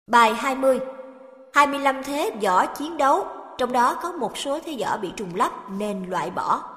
Bài 20. 25 thế võ chiến đấu, trong đó có một số thế võ bị trùng lắp nên loại bỏ.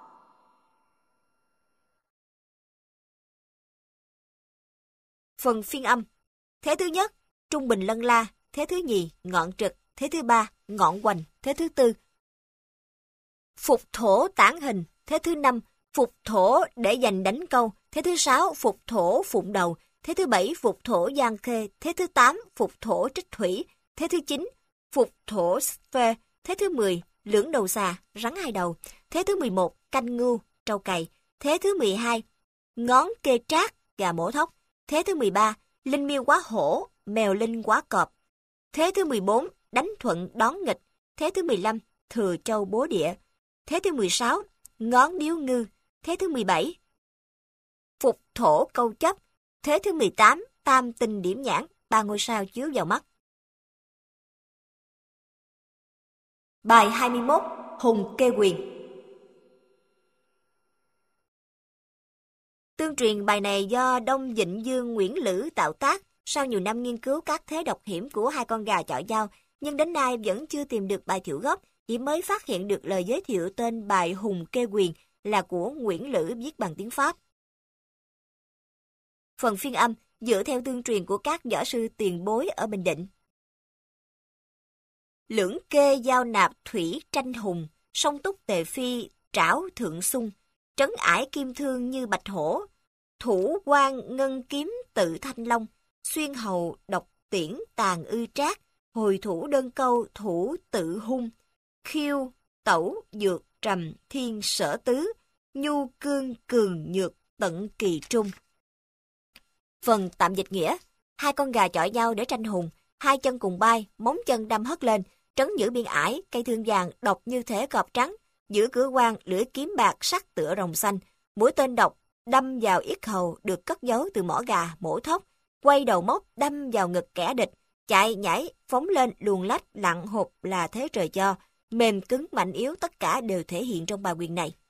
Phần phiên âm. Thế thứ nhất, trung bình lân la. Thế thứ nhì, ngọn trực. Thế thứ ba, ngọn hoành. Thế thứ tư, phục thổ tản hình. Thế thứ năm, phục thổ để giành đánh câu. Thế thứ sáu, phục thổ phụng đầu. Thế thứ bảy, phục thổ giang khê. Thế thứ tám, phục thổ trích thủy. Thế thứ chín, phục thổ phê. Thế thứ 10, lưỡng đầu xà, rắn hai đầu. Thế thứ 11, canh ngưu, trâu cày. Thế thứ 12, ngón kê trác, gà mổ thóc. Thế thứ 13, linh miêu quá hổ, mèo linh quá cọp. Thế thứ 14, đánh thuận đón nghịch. Thế thứ 15, thừa châu bố địa. Thế thứ 16, ngón điếu ngư. Thế thứ 17, phục thổ câu chấp. Thế thứ 18, tam tinh điểm nhãn, 3 ngôi sao chiếu vào mắt. Bài 21. Hùng kê quyền. Tương truyền bài này do Đông Vịnh Dương Nguyễn Lữ tạo tác sau nhiều năm nghiên cứu các thế độc hiểm của hai con gà chọi nhau, nhưng đến nay vẫn chưa tìm được bài thiệu gốc, chỉ mới phát hiện được lời giới thiệu tên bài Hùng kê quyền là của Nguyễn Lữ viết bằng tiếng Pháp. Phần phiên âm dựa theo tương truyền của các võ sư tiền bối ở Bình Định. Lưỡng kê giao nạp thủy tranh hùng, song túc tề phi trảo thượng sung, trấn ải kim thương như bạch hổ, thủ quan ngân kiếm tự thanh long, xuyên hầu độc tiễn tàn ư trác, hồi thủ đơn câu thủ tự hung, khiêu tẩu dược trầm thiên sở tứ, nhu cương cường nhược tận kỳ trung. Phần tạm dịch nghĩa: hai con gà chọi nhau để tranh hùng, hai chân cùng bay, móng chân đâm hất lên, trấn giữ biên ải, cây thương vàng độc như thể cọp trắng, giữ cửa quan lưỡi kiếm bạc sắc tựa rồng xanh, mũi tên độc đâm vào yết hầu được cất giấu từ mỏ gà mổ thóc, quay đầu móc đâm vào ngực kẻ địch, chạy nhảy phóng lên luồn lách lặn hụt là thế trời cho, mềm cứng mạnh yếu tất cả đều thể hiện trong bài quyền này.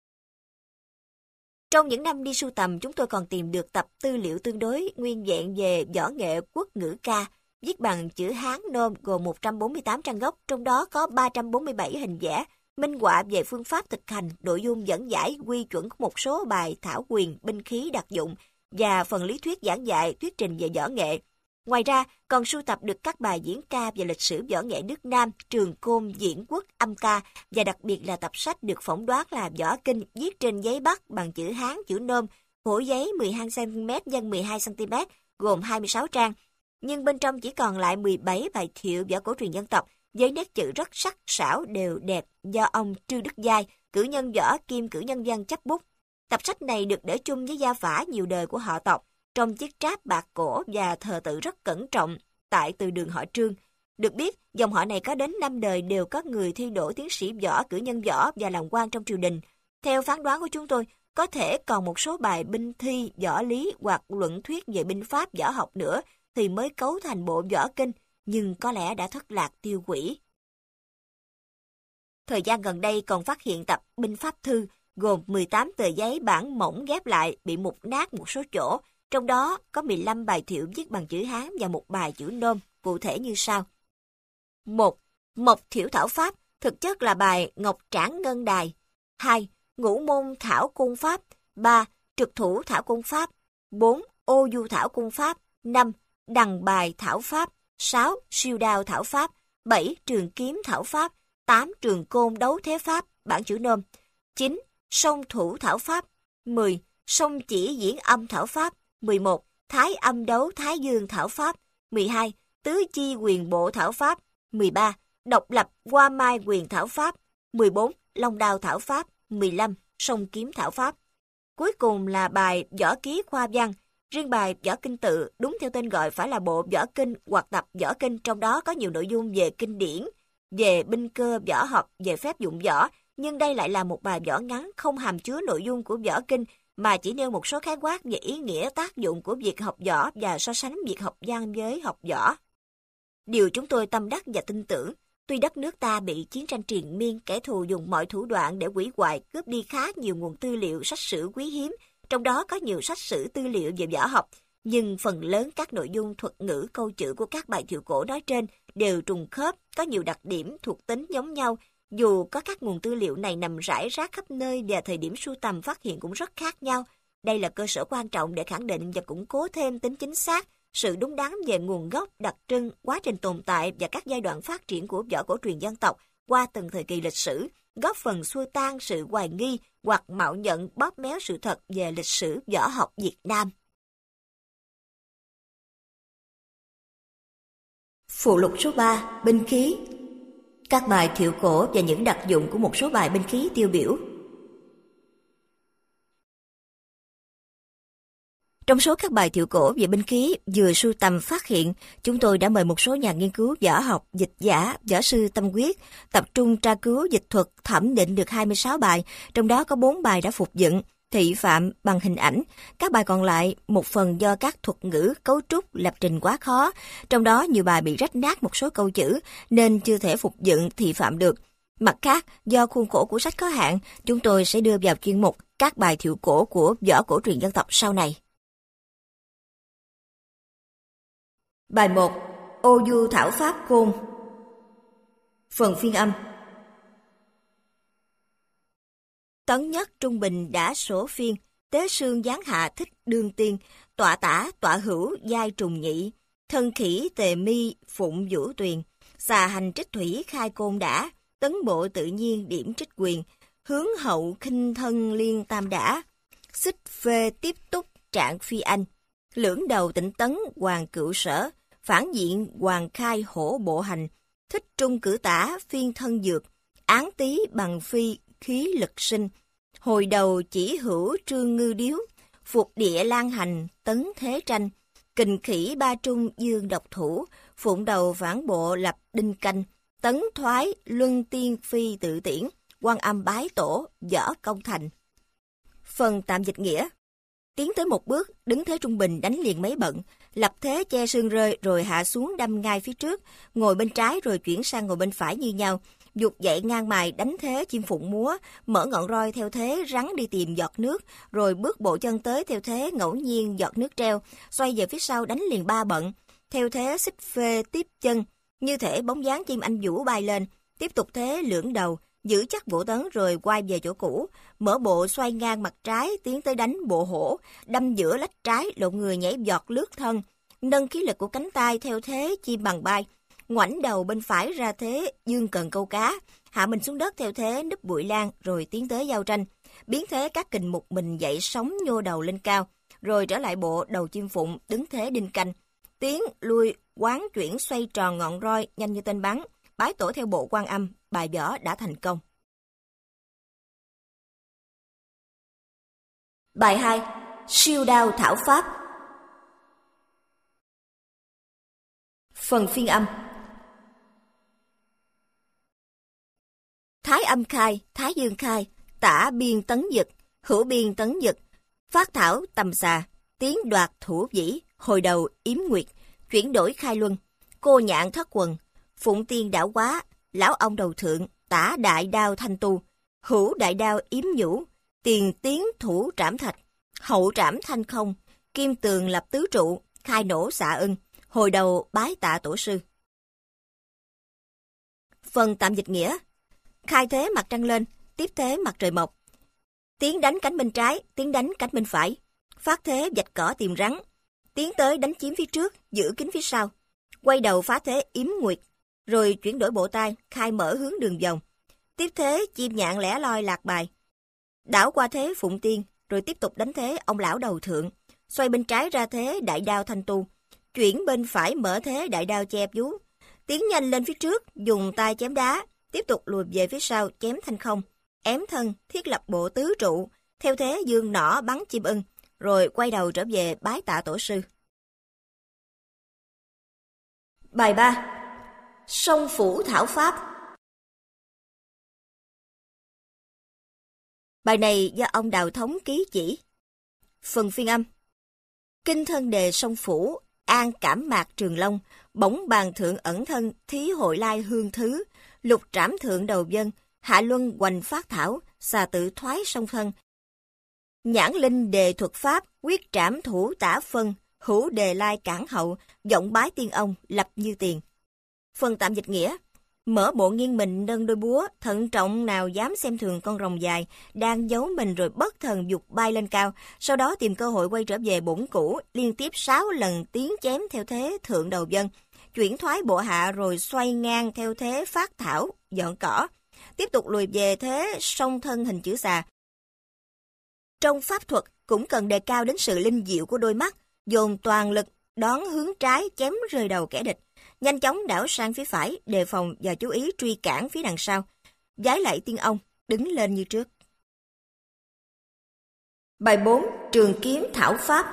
Trong những năm đi sưu tầm, chúng tôi còn tìm được tập tư liệu tương đối nguyên vẹn về võ nghệ quốc ngữ ca, viết bằng chữ Hán Nôm gồm 148 trang gốc, trong đó có 347 hình vẽ, minh họa về phương pháp thực hành, nội dung dẫn giải quy chuẩn của một số bài thảo quyền, binh khí đặc dụng và phần lý thuyết giảng dạy, thuyết trình về võ nghệ. Ngoài ra, còn sưu tập được các bài diễn ca về lịch sử võ nghệ nước Nam, trường côn, diễn quốc, âm ca và đặc biệt là tập sách được phỏng đoán là võ kinh viết trên giấy bắc bằng chữ Hán, chữ Nôm, khổ giấy 12cm x 12cm, gồm 26 trang. Nhưng bên trong chỉ còn lại 17 bài thiệu võ cổ truyền dân tộc với nét chữ rất sắc sảo đều đẹp do ông Trư Đức Giai, cử nhân võ kiêm cử nhân văn chấp bút. Tập sách này được để chung với gia phả nhiều đời của họ tộc trong chiếc tráp bạc cổ và thờ tự rất cẩn trọng tại từ đường họ Trương. Được biết, dòng họ này có đến 5 đời đều có người thi đỗ tiến sĩ võ, cử nhân võ và làm quan trong triều đình. Theo phán đoán của chúng tôi, có thể còn một số bài binh thi, võ lý hoặc luận thuyết về binh pháp võ học nữa thì mới cấu thành bộ võ kinh, nhưng có lẽ đã thất lạc tiêu hủy. Thời gian gần đây còn phát hiện tập binh pháp thư gồm 18 tờ giấy bản mỏng ghép lại bị mục nát một số chỗ, trong đó có 15 bài thiệu viết bằng chữ Hán và một bài chữ Nôm, cụ thể như sau. 1. Mộc thiểu thảo pháp, thực chất là bài Ngọc Trảng Ngân Đài. 2. Ngũ môn thảo cung pháp. 3. Trực thủ thảo cung pháp. 4. Ô du thảo cung pháp. 5. Đằng bài thảo pháp. 6. Siêu đao thảo pháp. 7. Trường kiếm thảo pháp. 8. Trường côn đấu thế pháp, bản chữ Nôm. 9. Song thủ thảo pháp. 10. Song chỉ diễn âm thảo pháp. 11. Thái âm đấu thái dương thảo pháp. 12. Tứ chi quyền bộ thảo pháp. 13. Độc lập hoa mai quyền thảo pháp. 14. Long đao thảo pháp. 15. Song kiếm thảo pháp. Cuối cùng là bài võ ký khoa văn. Riêng bài võ kinh tự đúng theo tên gọi phải là bộ võ kinh hoặc tập võ kinh, trong đó có nhiều nội dung về kinh điển, về binh cơ võ học, về phép dụng võ, nhưng đây lại là một bài võ ngắn không hàm chứa nội dung của võ kinh mà chỉ nêu một số khái quát về ý nghĩa tác dụng của việc học võ và so sánh việc học văn với học võ. Điều chúng tôi tâm đắc và tin tưởng, tuy đất nước ta bị chiến tranh triền miên, kẻ thù dùng mọi thủ đoạn để hủy hoại, cướp đi khá nhiều nguồn tư liệu sách sử quý hiếm, trong đó có nhiều sách sử tư liệu về võ học, nhưng phần lớn các nội dung thuật ngữ câu chữ của các bài thiệu cổ nói trên đều trùng khớp, có nhiều đặc điểm thuộc tính giống nhau, dù có các nguồn tư liệu này nằm rải rác khắp nơi và thời điểm sưu tầm phát hiện cũng rất khác nhau. Đây là cơ sở quan trọng để khẳng định và củng cố thêm tính chính xác, sự đúng đắn về nguồn gốc, đặc trưng, quá trình tồn tại và các giai đoạn phát triển của võ cổ truyền dân tộc qua từng thời kỳ lịch sử, góp phần xua tan sự hoài nghi hoặc mạo nhận bóp méo sự thật về lịch sử võ học Việt Nam. Phụ lục số 3. Binh khí. Các bài thiệu cổ và những đặc dụng của một số bài binh khí tiêu biểu. Trong số các bài thiệu cổ về binh khí vừa sưu tầm phát hiện, chúng tôi đã mời một số nhà nghiên cứu võ học, dịch giả, võ sư tâm huyết, tập trung tra cứu dịch thuật, thẩm định được 26 bài, trong đó có 4 bài đã phục dựng, thị phạm bằng hình ảnh. Các bài còn lại, một phần do các thuật ngữ, cấu trúc, lập trình quá khó, trong đó nhiều bài bị rách nát một số câu chữ nên chưa thể phục dựng thị phạm được. Mặt khác, do khuôn khổ của sách có hạn, chúng tôi sẽ đưa vào chuyên mục các bài thiệu cổ của võ cổ truyền dân tộc sau này. Bài 1. Ô du thảo pháp côn. Phần phiên âm. Tấn nhất trung bình đã sổ phiên, tế sương giáng hạ thích đương tiên, tọa tả tọa hữu giai trùng nhị, thân khỉ tề mi phụng vũ tuyền, xà hành trích thủy khai côn đã, tấn bộ tự nhiên điểm trích quyền, hướng hậu khinh thân liên tam đã, xích phê tiếp túc trạng phi anh, lưỡng đầu tịnh tấn hoàng cựu sở, phản diện hoàng khai hổ bộ hành, thích trung cử tả phiên thân dược, án tý bằng phi khí lực sinh, hồi đầu chỉ hữu trương ngư điếu, phục địa lan hành tấn thế tranh, kình khỉ ba trung dương độc thủ, phụng đầu phản bộ lập đinh canh, tấn thoái luân tiên phi tự tiễn, quan âm bái tổ võ công thành. Phần tạm dịch nghĩa. Tiến tới một bước, đứng thế trung bình đánh liền mấy bận, lập thế che sương rơi rồi hạ xuống đâm ngay phía trước, ngồi bên trái rồi chuyển sang ngồi bên phải như nhau, dục dậy ngang mài đánh thế chim phụng múa, mở ngọn roi theo thế rắn đi tìm giọt nước, rồi bước bộ chân tới theo thế ngẫu nhiên giọt nước treo, xoay về phía sau đánh liền 3 bận, theo thế xích phê tiếp chân, như thể bóng dáng chim anh vũ bay lên, tiếp tục thế lưỡng đầu, giữ chắc bộ tấn rồi quay về chỗ cũ, mở bộ xoay ngang mặt trái tiến tới đánh bộ hổ, đâm giữa lách trái lộn người nhảy giọt lướt thân, nâng khí lực của cánh tay theo thế chim bằng bay, ngoảnh đầu bên phải ra thế dương cần câu cá, hạ mình xuống đất theo thế núp bụi lan rồi tiến tới giao tranh, biến thế các kình một mình dậy sóng nhô đầu lên cao, rồi trở lại bộ đầu chim phụng đứng thế đinh canh, tiến lui quán chuyển xoay tròn ngọn roi nhanh như tên bắn, bái tổ theo bộ quan âm, bài võ đã thành công. Bài 2. Siêu đao thảo pháp. Phần phiên âm. Thái âm khai, thái dương khai, tả biên tấn dực, hữu biên tấn dực, phát thảo tầm xà, tiến đoạt thủ vĩ, hồi đầu yếm nguyệt, chuyển đổi khai luân, cô nhạn thất quần, phụng tiên đảo quá, lão ông đầu thượng, tả đại đao thanh tu, hữu đại đao yếm nhũ, tiền tiến thủ trảm thạch, hậu trảm thanh không, kim tường lập tứ trụ, khai nổ xạ ưng, hồi đầu bái tạ tổ sư. Phần tạm dịch nghĩa. Khai thế mặt trăng lên, tiếp thế mặt trời mọc. Tiến đánh cánh bên trái, tiến đánh cánh bên phải. Phát thế vạch cỏ tìm rắn. Tiến tới đánh chiếm phía trước, giữ kín phía sau. Quay đầu phá thế yếm nguyệt, rồi chuyển đổi bộ tay, khai mở hướng đường vòng. Tiếp thế chim nhạn lẻ loi lạc bài. Đảo qua thế phụng tiên, rồi tiếp tục đánh thế ông lão đầu thượng. Xoay bên trái ra thế đại đao thanh tu. Chuyển bên phải mở thế đại đao che vú. Tiến nhanh lên phía trước, dùng tay chém đá. Tiếp tục lùi về phía sau chém thanh không. Ém thân, thiết lập bộ tứ trụ. Theo thế dương nỏ bắn chim ưng. Rồi quay đầu trở về bái tạ tổ sư. Bài 3. Sông phủ thảo pháp. Bài này do ông Đào Thống ký chỉ. Phần phiên âm. Kinh thân đề sông phủ, an cảm mạc trường long, bổng bàn thượng ẩn thân, thí hội lai hương thứ, lục trảm thượng đầu dân, hạ luân hoành phát thảo, xà tự thoái sông thân. Nhãn linh đề thuật pháp, quyết trảm thủ tả phân, hữu đề lai cản hậu, vọng bái tiên ông, lập như tiền. Phần tạm dịch nghĩa: mở bộ nghiêng mình nâng đôi búa, thận trọng nào dám xem thường con rồng dài, đang giấu mình rồi bất thần dục bay lên cao, sau đó tìm cơ hội quay trở về bổn cũ, liên tiếp 6 lần tiến chém theo thế thượng đầu dân, chuyển thoái bộ hạ rồi xoay ngang theo thế phát thảo, dọn cỏ, tiếp tục lùi về thế song thân hình chữ xà. Trong pháp thuật cũng cần đề cao đến sự linh diệu của đôi mắt, dồn toàn lực đón hướng trái chém rơi đầu kẻ địch, nhanh chóng đảo sang phía phải, đề phòng và chú ý truy cản phía đằng sau. Vái lại tiên ông, đứng lên như trước. Bài 4. Trường kiếm thảo pháp.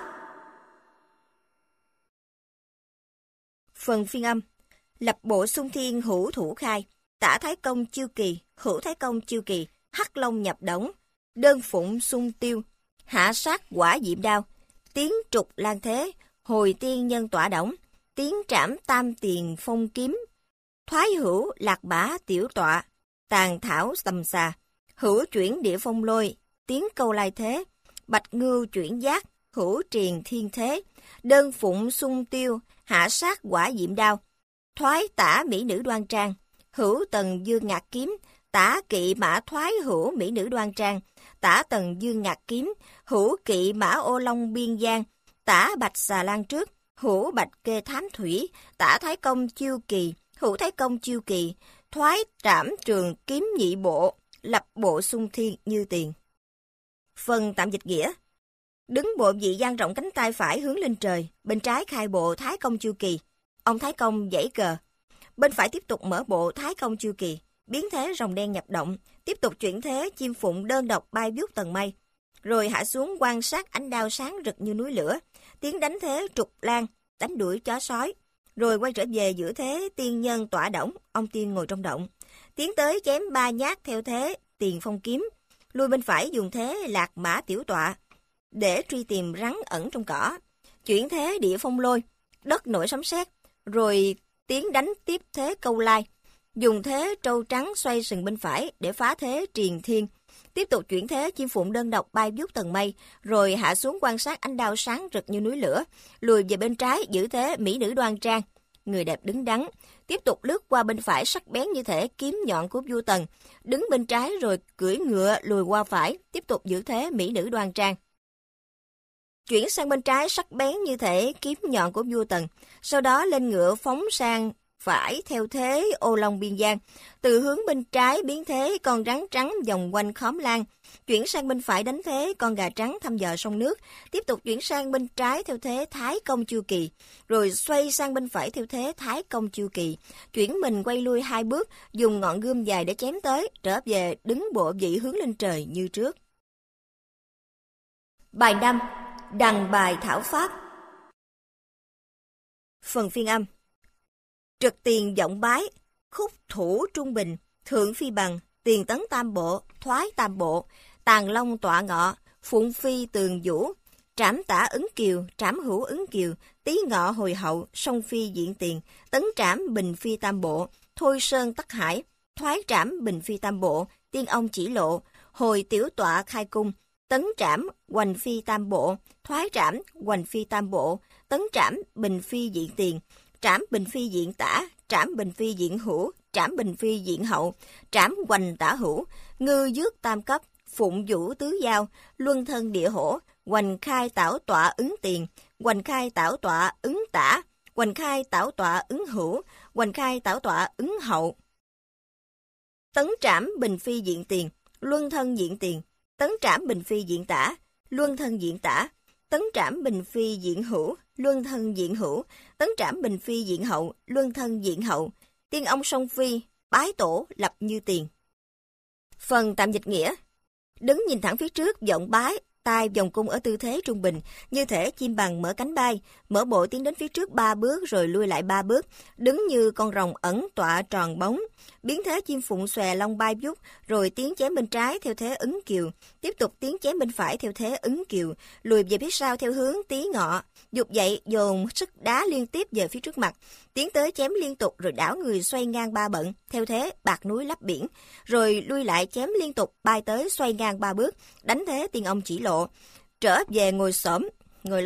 Phần phiên âm: lập bộ xung thiên hữu thủ khai, tả thái công chiêu kỳ, hữu thái công chiêu kỳ, hắc long nhập đống, đơn phụng xung tiêu, hạ sát quả diệm đao, tiến trục lan thế, hồi tiên nhân tỏa đổng, tiến trảm tam tiền phong kiếm, thoái hữu lạc bả tiểu tọa, tàn thảo tầm xà, hữu chuyển địa phong lôi, tiến câu lai thế, bạch ngưu chuyển giác, hữu triền thiên thế, đơn phụng xung tiêu, hạ sát quả diệm đao, thoái tả mỹ nữ đoan trang, hữu tần dương ngạc kiếm, tả kỵ mã thoái hữu mỹ nữ đoan trang, tả tần dương ngạc kiếm, hữu kỵ mã ô long biên giang, tả bạch xà lan trước, hữu bạch kê thám thủy, tả thái công chiêu kỳ, hữu thái công chiêu kỳ, thoái trảm trường kiếm nhị bộ, lập bộ xung thiên như tiền. Phần tạm dịch nghĩa: đứng bộ vị dang rộng cánh tay phải hướng lên trời, bên trái khai bộ thái công chiêu kỳ, ông thái công giãy cờ, bên phải tiếp tục mở bộ thái công chiêu kỳ, biến thế rồng đen nhập động, tiếp tục chuyển thế chim phụng đơn độc bay vút tầng mây, rồi hạ xuống quan sát ánh đao sáng rực như núi lửa, tiến đánh thế trục lan, đánh đuổi chó sói, rồi quay trở về giữa thế tiên nhân tỏa đổng, ông tiên ngồi trong động, tiến tới chém 3 nhát theo thế tiền phong kiếm, lui bên phải dùng thế lạc mã tiểu tọa để truy tìm rắn ẩn trong cỏ, chuyển thế địa phong lôi, đất nổi sấm sét, rồi tiến đánh tiếp thế câu lai, dùng thế trâu trắng xoay sừng bên phải để phá thế triền thiên, tiếp tục chuyển thế chim phụng đơn độc bay vút tầng mây, rồi hạ xuống quan sát ánh đao sáng rực như núi lửa, lùi về bên trái giữ thế mỹ nữ đoan trang, người đẹp đứng đắn, tiếp tục lướt qua bên phải sắc bén như thể kiếm nhọn của vua Tần, đứng bên trái rồi cưỡi ngựa lùi qua phải, tiếp tục giữ thế mỹ nữ đoan trang. Chuyển sang bên trái sắc bén như thể kiếm nhọn của vua Tần, sau đó lên ngựa phóng sang phải theo thế ô long biên giang, từ hướng bên trái biến thế con rắn trắng vòng quanh khóm lan, chuyển sang bên phải đánh thế con gà trắng thăm dò sông nước, tiếp tục chuyển sang bên trái theo thế thái công chiêu kỳ, rồi xoay sang bên phải theo thế thái công chiêu kỳ, chuyển mình quay lui 2 bước, dùng ngọn gươm dài để chém tới, trở về đứng bộ vị hướng lên trời như trước. Bài 5. Đằng bài thảo pháp. Phần phiên âm: trực tiền vọng bái, khúc thủ trung bình, thượng phi bằng, tiền tấn tam bộ, thoái tam bộ, tàn long tọa ngọ, phụng phi tường vũ, trảm tả ứng kiều, trảm hữu ứng kiều, tý ngọ hồi hậu, song phi diện tiền, tấn trảm bình phi tam bộ, thôi sơn tắc hải, thoái trảm bình phi tam bộ, tiên ông chỉ lộ, hồi tiểu tọa khai cung, tấn trảm hoành phi tam bộ, thoái trảm hoành phi tam bộ, tấn trảm bình phi diện tiền, trảm bình phi diện tả, trảm bình phi diện hữu, trảm bình phi diện hậu, trảm hoành tả hữu, ngư dước tam cấp, phụng vũ tứ giao, luân thân địa hổ, hoành khai tảo tọa ứng tiền, hoành khai tảo tọa ứng tả, hoành khai tảo tọa ứng hữu, hoành khai tảo tọa ứng hậu. Tấn trảm bình phi diện tiền, luân thân diện tiền, tấn trảm bình phi diện tả, luân thân diện tả, tấn trảm bình phi diện hữu, luân thân diện hữu, tấn trảm bình phi diện hậu, luân thân diện hậu, tiên ông song phi, bái tổ lập như tiền. Phần tạm dịch nghĩa: đứng nhìn thẳng phía trước vọng bái, tay vòng cung ở tư thế trung bình, như thể chim bằng mở cánh bay, mở bộ tiến đến phía trước 3 bước rồi lui lại 3 bước, đứng như con rồng ẩn tọa tròn bóng, biến thế chim phụng xòe lông bay vút, rồi tiến chém bên trái theo thế ứng kiều, tiếp tục tiến chém bên phải theo thế ứng kiều, lùi về phía sau theo hướng tý ngọ, dục dậy dồn sức đá liên tiếp về phía trước mặt, tiến tới chém liên tục rồi đảo người xoay ngang 3 bận theo thế bạc núi lấp biển, rồi lui lại chém liên tục bay tới xoay ngang 3 bước, đánh thế tiên ông chỉ lộ, trở về ngồi xổm, ngồi lót,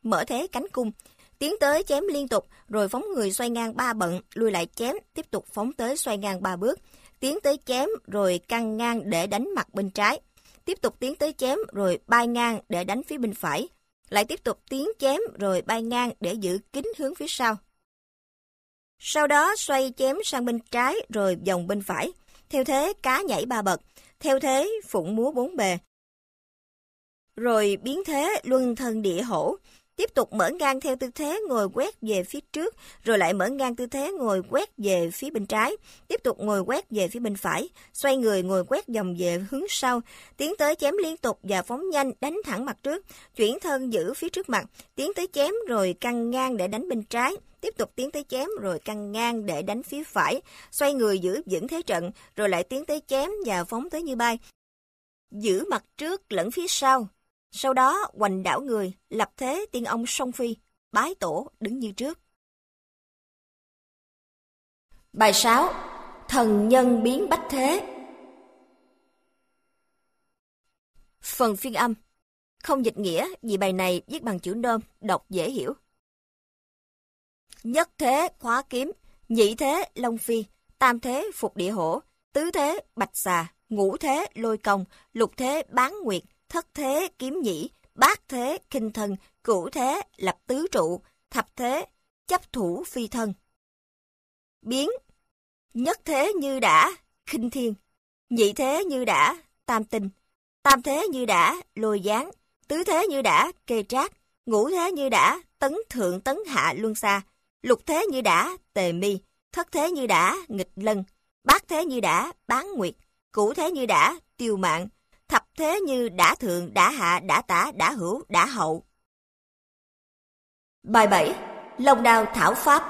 mở thế cánh cung. Tiến tới chém liên tục, rồi phóng người xoay ngang 3 bận, lui lại chém, tiếp tục phóng tới xoay ngang 3 bước. Tiến tới chém, rồi căng ngang để đánh mặt bên trái. Tiếp tục tiến tới chém, rồi bay ngang để đánh phía bên phải. Lại tiếp tục tiến chém, rồi bay ngang để giữ kín hướng phía sau. Sau đó xoay chém sang bên trái, rồi vòng bên phải. Theo thế cá nhảy 3 bậc, theo thế phụng múa 4 bề. Rồi biến thế luân thân địa hổ. Tiếp tục mở ngang theo tư thế ngồi quét về phía trước, rồi lại mở ngang tư thế ngồi quét về phía bên trái, tiếp tục ngồi quét về phía bên phải, xoay người ngồi quét vòng về hướng sau, tiến tới chém liên tục và phóng nhanh đánh thẳng mặt trước, chuyển thân giữ phía trước mặt, tiến tới chém rồi căng ngang để đánh bên trái, tiếp tục tiến tới chém rồi căng ngang để đánh phía phải, xoay người giữ vững thế trận, rồi lại tiến tới chém và phóng tới như bay, giữ mặt trước lẫn phía sau. Sau đó hoành đảo người, lập thế tiên ông song phi, bái tổ đứng như trước. Bài 6. Thần nhân biến bách thế. Phần phiên âm. Không dịch nghĩa vì bài này viết bằng chữ Nôm, đọc dễ hiểu. Nhất thế khóa kiếm, nhị thế long phi, tam thế phục địa hổ, tứ thế bạch xà, ngũ thế lôi công, lục thế bán nguyệt, thất thế kiếm nhĩ, bát thế kinh thân, cửu thế lập tứ trụ, thập thế chấp thủ phi thân. Biến. Nhất thế như đã, khinh thiên. Nhị thế như đã, tam tinh. Tam thế như đã, lôi giáng. Tứ thế như đã, kê trác. Ngũ thế như đã, tấn thượng tấn hạ luân xa. Lục thế như đã, tề mi. Thất thế như đã, nghịch lân. Bát thế như đã, bán nguyệt. Cửu thế như đã, tiêu mạng. Thập thế như đã thượng, đã hạ, đã tả, đã hữu, đã hậu. Bài 7. Long đao thảo pháp.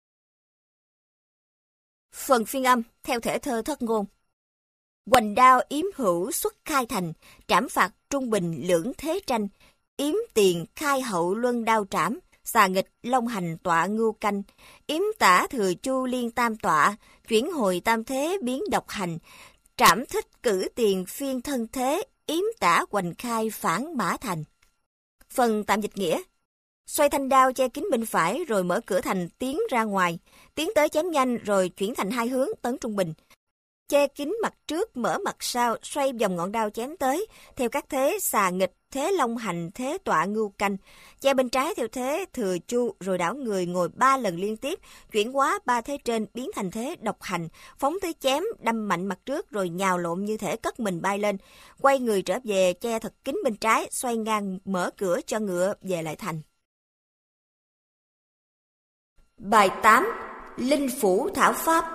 Phần phiên âm theo thể thơ Thất Ngôn. Hoành đao yếm hữu xuất khai thành, trảm phạt trung bình lưỡng thế tranh. Yếm tiền khai hậu luân đao trảm, xà nghịch long hành tọa ngưu canh. Yếm tả thừa chu liên tam tọa, chuyển hồi tam thế biến độc hành. Trảm thích cử tiền phiên thân thế, yếm tả hoành khai phản mã thành. Phần tạm dịch nghĩa. Xoay thanh đao che kín bên phải rồi mở cửa thành tiến ra ngoài, tiến tới chém nhanh rồi chuyển thành hai hướng tấn trung bình. Che kín mặt trước mở mặt sau, xoay vòng ngọn đao chém tới, theo các thế xà nghịch, thế long hành, thế tọa ngưu canh. Che bên trái theo thế thừa chu rồi đảo người ngồi 3 lần liên tiếp, chuyển hóa 3 thế trên biến thành thế độc hành, phóng tới chém, đâm mạnh mặt trước rồi nhào lộn như thể cất mình bay lên. Quay người trở về che thật kín bên trái, xoay ngang mở cửa cho ngựa về lại thành. Bài 8. Linh phủ thảo pháp.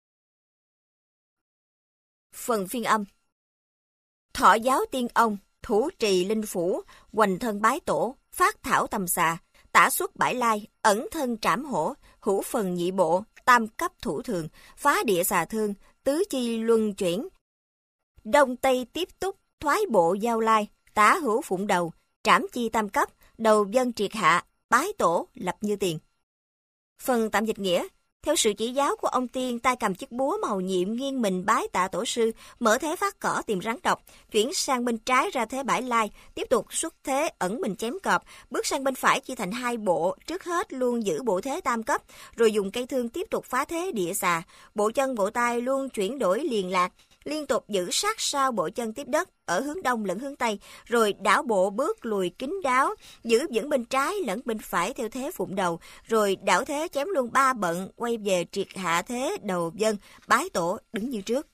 Phần phiên âm. Thọ giáo tiên ông, thủ trì linh phủ, hoành thân bái tổ, phát thảo tầm xà, tả xuất bãi lai, ẩn thân trảm hổ, hữu phần nhị bộ, tam cấp thủ thường, phá địa xà thương, tứ chi luân chuyển. Đông tây tiếp túc, thoái bộ giao lai, tả hữu phụng đầu, trảm chi tam cấp, đầu dân triệt hạ, bái tổ lập như tiền. Phần tạm dịch nghĩa. Theo sự chỉ giáo của ông Tiên, tay cầm chiếc búa màu nhiệm nghiêng mình bái tạ tổ sư, mở thế phát cỏ tìm rắn độc, chuyển sang bên trái ra thế bãi lai, tiếp tục xuất thế ẩn mình chém cọp, bước sang bên phải chia thành 2 bộ, trước hết luôn giữ bộ thế tam cấp, rồi dùng cây thương tiếp tục phá thế địa xà, bộ chân bộ tay luôn chuyển đổi liền lạc, liên tục giữ sát sau bộ chân tiếp đất ở hướng đông lẫn hướng tây, rồi đảo bộ bước lùi kín đáo, giữ vững bên trái lẫn bên phải theo thế phụng đầu, rồi đảo thế chém luôn 3 bận, quay về triệt hạ thế đầu dân, bái tổ đứng như trước.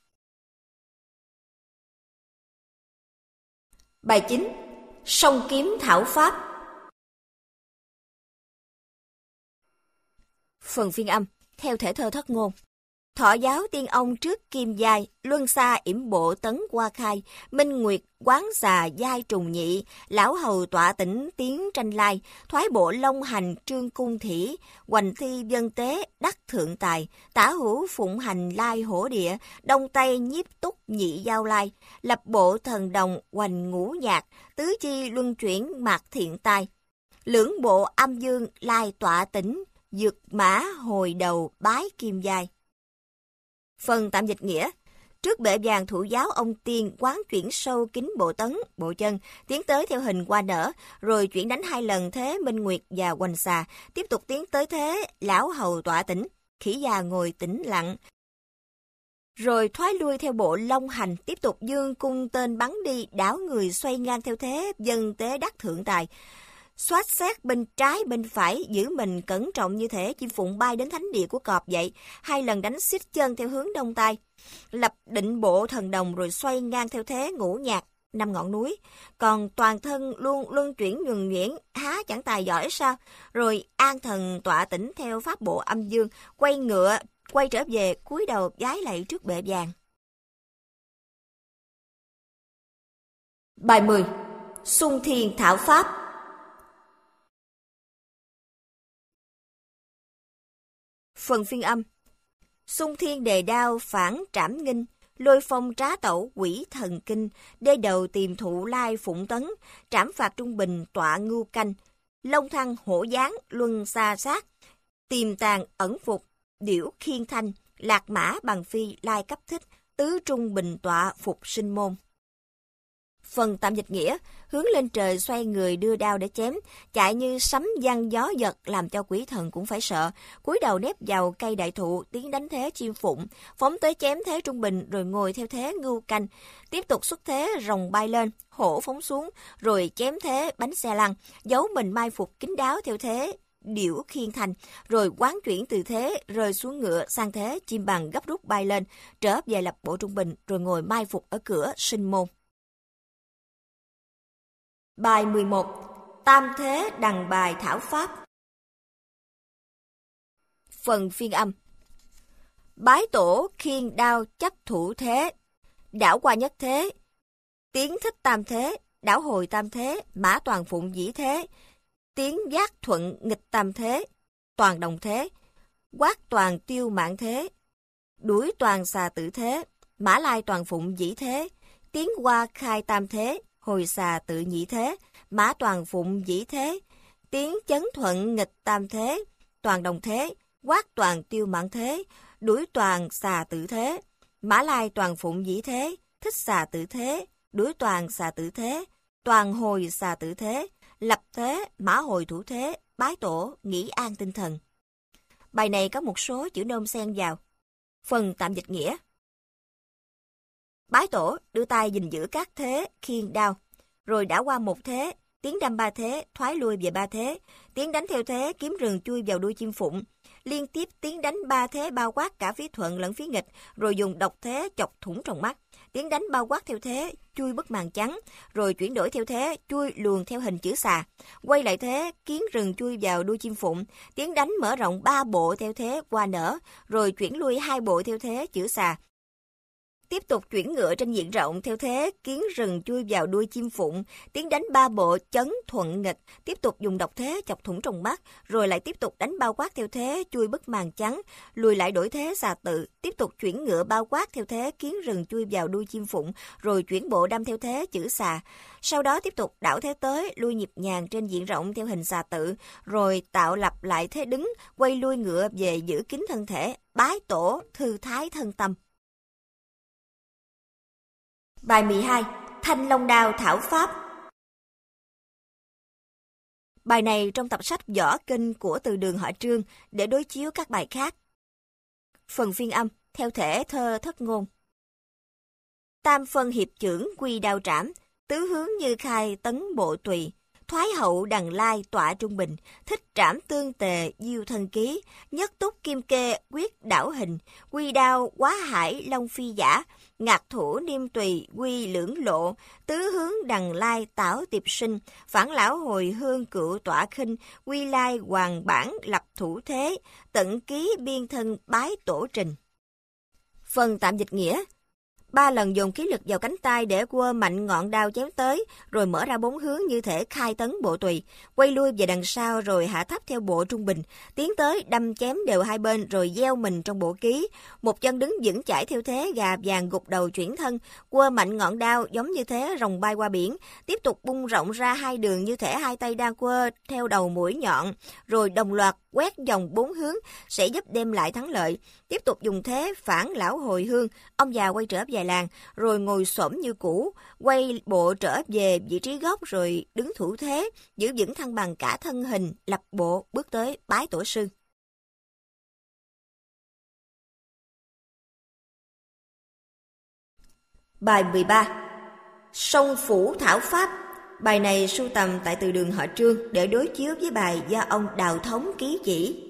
Bài 9. Song kiếm thảo pháp. Phần phiên âm theo thể thơ Thất Ngôn. Thọ giáo tiên ông trước kim giai, luân xa yểm bộ tấn qua khai, minh nguyệt quán xà giai trùng nhị, lão hầu tọa tỉnh tiến tranh lai, thoái bộ long hành trương cung thỉ, hoành thi dân tế đắc thượng tài, tả hữu phụng hành lai hổ địa, đông tây nhiếp túc nhị giao lai, lập bộ thần đồng hoành ngũ nhạc, tứ chi luân chuyển mạc thiện tài, lưỡng bộ âm dương lai tọa tỉnh, dược mã hồi đầu bái kim giai. Phần tạm dịch nghĩa. Trước bệ vàng thủ giáo, ông Tiên quán chuyển sâu kính bộ tấn, bộ chân, tiến tới theo hình hoa nở, rồi chuyển đánh 2 lần thế Minh Nguyệt và Hoành Xà, tiếp tục tiến tới thế Lão Hầu tọa tĩnh, Khỉ già ngồi tĩnh lặng. Rồi thoái lui theo bộ Long Hành, tiếp tục dương cung tên bắn đi, đảo người xoay ngang theo thế Dân Tế Đắc Thượng Tài. Xoát xét bên trái bên phải, giữ mình cẩn trọng như thể chim phụng bay đến thánh địa của cọp vậy. 2 lần đánh xít chân theo hướng đông tây, lập định bộ thần đồng rồi xoay ngang theo thế Ngũ Nhạc, 5 ngọn núi. Còn toàn thân luôn luân chuyển nhuần nhuyễn, há chẳng tài giỏi sao? Rồi an thần tọa tĩnh theo pháp bộ âm dương, quay ngựa, quay trở về, cúi đầu vái lạy trước bệ vàng. Bài 10. Xung Thiên Thảo Pháp. Phần phiên âm. Xung Thiên đề đao phản trảm nghinh, lôi phong trá tẩu quỷ thần kinh, đê đầu tìm thụ lai phụng tấn, trảm phạt trung bình tọa ngưu canh, long thăng hổ giáng luân xa sát, tìm tàn ẩn phục, điểu khiên thanh, lạc mã bằng phi lai cấp thích, tứ trung bình tọa phục sinh môn. Phần tạm dịch nghĩa, hướng lên trời xoay người đưa đao để chém, chạy như sấm vang gió giật làm cho quỷ thần cũng phải sợ, cúi đầu nép vào cây đại thụ tiến đánh thế chim phụng, phóng tới chém thế trung bình rồi ngồi theo thế ngưu canh, tiếp tục xuất thế rồng bay lên, hổ phóng xuống, rồi chém thế bánh xe lăn, giấu mình mai phục kín đáo theo thế điểu khiên thành, rồi quán chuyển từ thế rơi xuống ngựa sang thế chim bằng gấp rút bay lên, trở về lập bộ trung bình rồi ngồi mai phục ở cửa sinh môn. Bài 11. Tam thế đằng bài thảo pháp. Phần phiên âm. Bái tổ khiên đao chấp thủ thế, đảo qua nhất thế, tiến thích tam thế, đảo hồi tam thế, mã toàn phụng dĩ thế, tiến giác thuận nghịch tam thế, toàn đồng thế, quát toàn tiêu mạng thế, đuổi toàn xà tử thế, mã lai toàn phụng dĩ thế, tiến qua khai tam thế, hồi xà tự nhị thế, mã toàn phụng dĩ thế, tiến chấn thuận nghịch tam thế, toàn đồng thế, quát toàn tiêu mạng thế, đuổi toàn xà tự thế, mã lai toàn phụng dĩ thế, thích xà tự thế, đuổi toàn xà tự thế, toàn hồi xà tự thế, lập thế, mã hồi thủ thế, bái tổ, nghỉ an tinh thần. Bài này có một số chữ nôm xen vào. Phần tạm dịch nghĩa. Bái tổ đưa tay gìn giữ các thế khiên đao, rồi đảo qua một thế, tiến đâm 3 thế, thoái lui về 3 thế, tiến đánh theo thế kiếm rừng chui vào đuôi chim phụng, liên tiếp tiến đánh 3 thế bao quát cả phía thuận lẫn phía nghịch, rồi dùng độc thế chọc thủng tròng mắt, tiến đánh bao quát theo thế chui bức màn trắng, rồi chuyển đổi theo thế chui luồn theo hình chữ xà, quay lại thế kiến rừng chui vào đuôi chim phụng, tiến đánh mở rộng 3 bộ theo thế hoa nở, rồi chuyển lui 2 bộ theo thế chữ xà. Tiếp tục chuyển ngựa trên diện rộng theo thế kiến rừng chui vào đuôi chim phụng, tiến đánh 3 bộ chấn thuận nghịch, tiếp tục dùng độc thế chọc thủng tròng mắt, rồi lại tiếp tục đánh bao quát theo thế chui bức màn trắng, lùi lại đổi thế xà tự, tiếp tục chuyển ngựa bao quát theo thế kiến rừng chui vào đuôi chim phụng, rồi chuyển bộ đâm theo thế chữ xà. Sau đó tiếp tục đảo thế tới, lui nhịp nhàng trên diện rộng theo hình xà tự, rồi tạo lập lại thế đứng, quay lui ngựa về giữ kín thân thể, bái tổ, thư thái thân tâm. Bài 12. Thanh Long Đao Thảo Pháp. Bài này trong tập sách Võ Kinh của Từ Đường họ Trương để đối chiếu các bài khác. Phần phiên âm theo thể thơ thất ngôn. Tam phân hiệp chưởng quy đao trảm, tứ hướng như khai tấn bộ tùy, thoái hậu đằng lai tọa trung bình, thích trảm tương tề diêu thân ký, nhất túc kim kê quyết đảo hình, quy đao quá hải long phi giả, ngạc thủ niêm tùy quy lưỡng lộ, tứ hướng đằng lai tảo tiệp sinh, phản lão hồi hương cựu tọa khinh, quy lai hoàng bản lập thủ thế, tận ký biên thân bái tổ trình. Phần tạm dịch nghĩa. 3 lần dồn khí lực vào cánh tay để quơ mạnh ngọn đao chém tới, rồi mở ra 4 hướng như thể khai tấn bộ tùy, quay lui về đằng sau rồi hạ thấp theo bộ trung bình, tiến tới đâm chém đều hai bên rồi gieo mình trong bộ ký, một chân đứng vững chãi theo thế gà vàng gục đầu chuyển thân, quơ mạnh ngọn đao giống như thế rồng bay qua biển, tiếp tục bung rộng ra 2 đường như thể 2 tay đang quơ theo đầu mũi nhọn, rồi đồng loạt quét vòng 4 hướng sẽ giúp đem lại thắng lợi. Tiếp tục dùng thế phản lão hồi hương, ông già quay trở về làng, rồi ngồi xổm như cũ, quay bộ trở về vị trí gốc rồi đứng thủ thế, giữ vững thăng bằng cả thân hình, lập bộ bước tới bái tổ sư. Bài 13. Song Phủ Thảo Pháp. Bài này sưu tầm tại từ đường họ Trương để đối chiếu với bài do ông Đào Thống ký chỉ.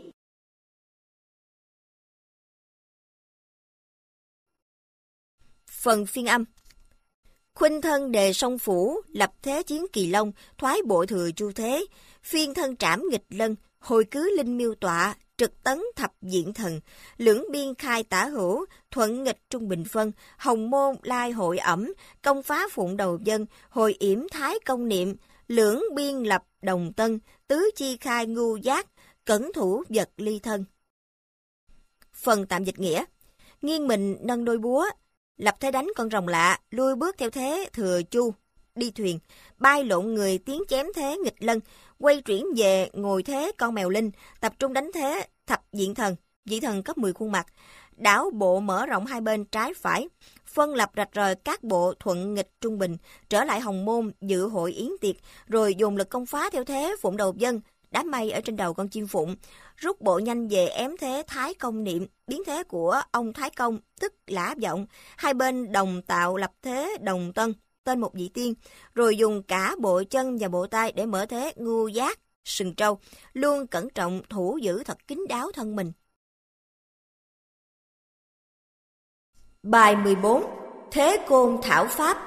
Phần phiên âm. Khuynh thân đề song phủ, lập thế chiến Kỳ Long, thoái bộ thừa Chu Thế, phiên thân trảm nghịch lân, hồi cứ linh miêu tọa, trực tấn thập diện thần, lưỡng biên khai tả hữu, thuận nghịch trung bình phân, hồng môn lai hội ẩm, công phá phụng đầu dân, hồi yểm thái công niệm, lưỡng biên lập đồng tân, tứ chi khai ngu giác, cẩn thủ vật ly thân. Phần tạm dịch nghĩa. Nghiêng mình nâng đôi búa, lập thế đánh con rồng lạ, lui bước theo thế thừa Chu, đi thuyền, bay lộn người tiến chém thế nghịch lân, quay chuyển về ngồi thế con mèo linh, tập trung đánh thế thập diện thần, vị thần cấp 10 khuôn mặt, đảo bộ mở rộng hai bên trái phải, phân lập rạch rời các bộ thuận nghịch trung bình, trở lại hồng môn dự hội yến tiệc, rồi dồn lực công phá theo thế phụng đầu dân, đám mây ở trên đầu con chim phụng, rút bộ nhanh về ém thế thái công niệm, biến thế của ông thái công tức lã vọng, hai bên đồng tạo lập thế đồng tân, tên một vị tiên, rồi dùng cả bộ chân và bộ tay để mở thế ngu giác, sừng trâu, luôn cẩn trọng thủ giữ thật kín đáo thân mình. Bài 14. Thế Côn Thảo Pháp.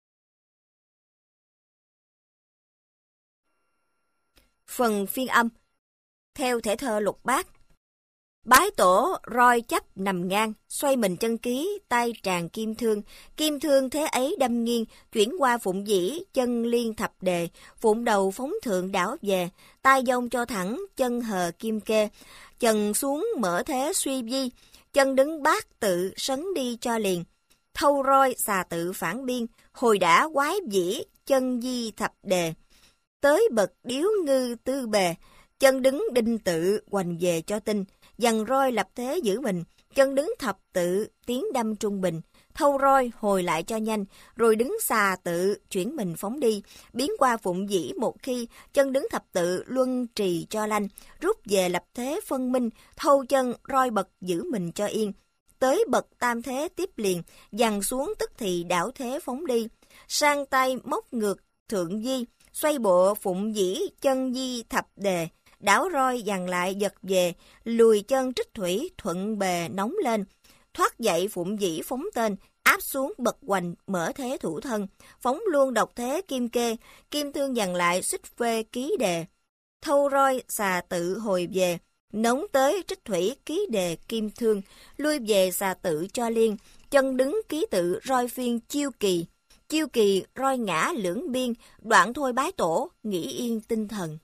Phần phiên âm. Theo thể thơ Lục Bát. Bái tổ roi chấp nằm ngang, xoay mình chân ký, tay tràn kim thương thế ấy đâm nghiêng, chuyển qua phụng dĩ, chân liên thập đề, phụng đầu phóng thượng đảo về, tay dông cho thẳng, chân hờ kim kê, chân xuống mở thế suy vi, chân đứng bát tự sấn đi cho liền, thâu roi xà tự phản biên, hồi đã quái dĩ, chân di thập đề, tới bậc điếu ngư tư bề, chân đứng đinh tự hoành về cho tinh, dằn roi lập thế giữ mình, chân đứng thập tự tiến đâm trung bình, thâu roi hồi lại cho nhanh, rồi đứng xà tự chuyển mình phóng đi, biến qua phụng dĩ một khi, chân đứng thập tự luân trì cho lanh, rút về lập thế phân minh, thâu chân roi bật giữ mình cho yên, tới bậc tam thế tiếp liền, dằn xuống tức thì đảo thế phóng đi, sang tay móc ngược thượng di, xoay bộ phụng dĩ chân di thập đề, đảo roi dằn lại giật về, lùi chân trích thủy thuận bề nóng lên, thoát dậy phụng dĩ phóng tên, áp xuống bật hoành mở thế thủ thân, phóng luôn độc thế kim kê, kim thương dằn lại xích phê ký đề, thâu roi xà tự hồi về, nóng tới trích thủy ký đề kim thương, lui về xà tự cho liên, chân đứng ký tự roi phiên chiêu kỳ roi ngã lưỡng biên, đoạn thôi bái tổ, nghỉ yên tinh thần.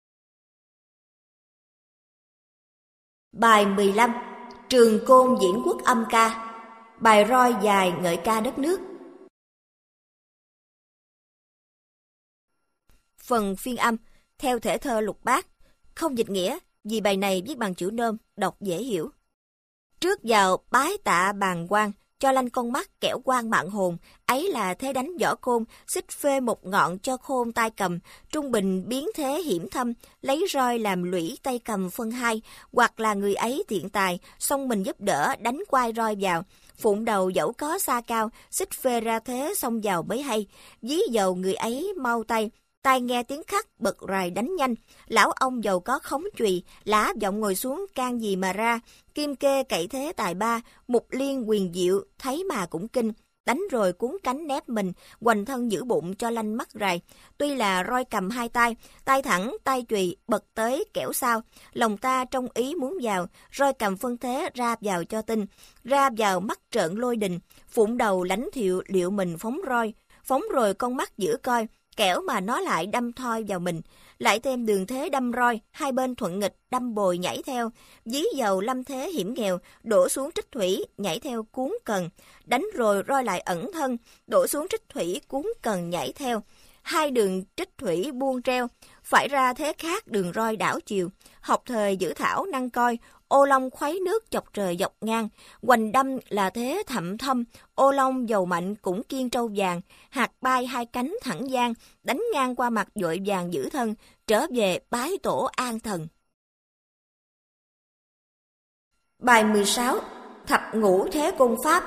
Bài 15. Trường Côn diễn quốc âm ca. Bài roi dài ngợi ca đất nước. Phần phiên âm. Theo thể thơ Lục Bát. Không dịch nghĩa, vì bài này viết bằng chữ nôm, đọc dễ hiểu. Trước vào bái tạ bàn quan, cho lanh con mắt kẻo quan mạng hồn, ấy là thế đánh võ côn, xích phê một ngọn cho khôn tay cầm, trung bình biến thế hiểm thâm, lấy roi làm lũy tay cầm phân hai, hoặc là người ấy thiện tài, xong mình giúp đỡ đánh quai roi vào, phụng đầu dẫu có xa cao, xích phê ra thế xong vào mới hay, dí dầu người ấy mau tay, tai nghe tiếng khắc bật rài đánh nhanh, lão ông giàu có khống chùy, lá giọng ngồi xuống can gì mà ra, kim kê cậy thế tài ba, mục liên quyền diệu, thấy mà cũng kinh, đánh rồi cuốn cánh nép mình, hoành thân giữ bụng cho lanh mắt rài, tuy là roi cầm hai tay thẳng, tay chùy, bật tới kẻo sao, lòng ta trong ý muốn vào, roi cầm phân thế ra vào cho tinh, ra vào mắt trợn lôi đình, phụng đầu lánh thiệu liệu mình phóng rồi con mắt giữ coi, kẻo mà nó lại đâm thoi vào mình, lại thêm đường thế đâm roi, hai bên thuận nghịch đâm bồi nhảy theo, dí dầu lâm thế hiểm nghèo, đổ xuống trích thủy, nhảy theo cuốn cần, đánh rồi roi lại ẩn thân, đổ xuống trích thủy cuốn cần nhảy theo, hai đường trích thủy buông treo, Phải ra thế khác đường roi đảo chiều, học thời giữ thảo năng coi, ô long khuấy nước chọc trời dọc ngang, hoành đâm là thế thậm thâm, ô long dầu mạnh cũng kiên trâu vàng, hạt bay hai cánh thẳng giang, đánh ngang qua mặt vội vàng giữ thân, trở về bái tổ an thần. Bài 16. Thập ngũ thế cung pháp.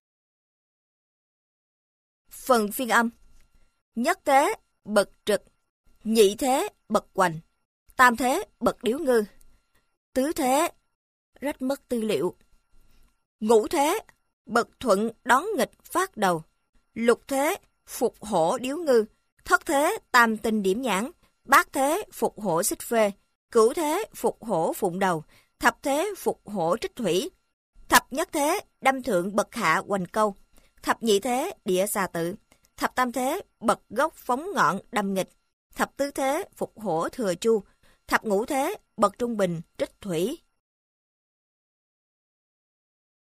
Phần phiên âm. Nhất thế, bậc trực. Nhị thế, bậc hoành. Tam thế, bậc điếu ngư. Tứ thế, rách mất tư liệu. Ngũ thế, bậc thuận đón nghịch phát đầu. Lục thế, phục hổ điếu ngư. Thất thế, tam tinh điểm nhãn. Bát thế, phục hổ xích phê. Cửu thế, phục hổ phụng đầu. Thập thế, phục hổ trích thủy. Thập nhất thế, đâm thượng bậc hạ hoành câu. Thập nhị thế, địa xà tự. Thập tam thế, bậc gốc phóng ngọn đâm nghịch. Thập tứ thế, phục hổ thừa chu. Thập ngũ thế, bậc trung bình trích thủy.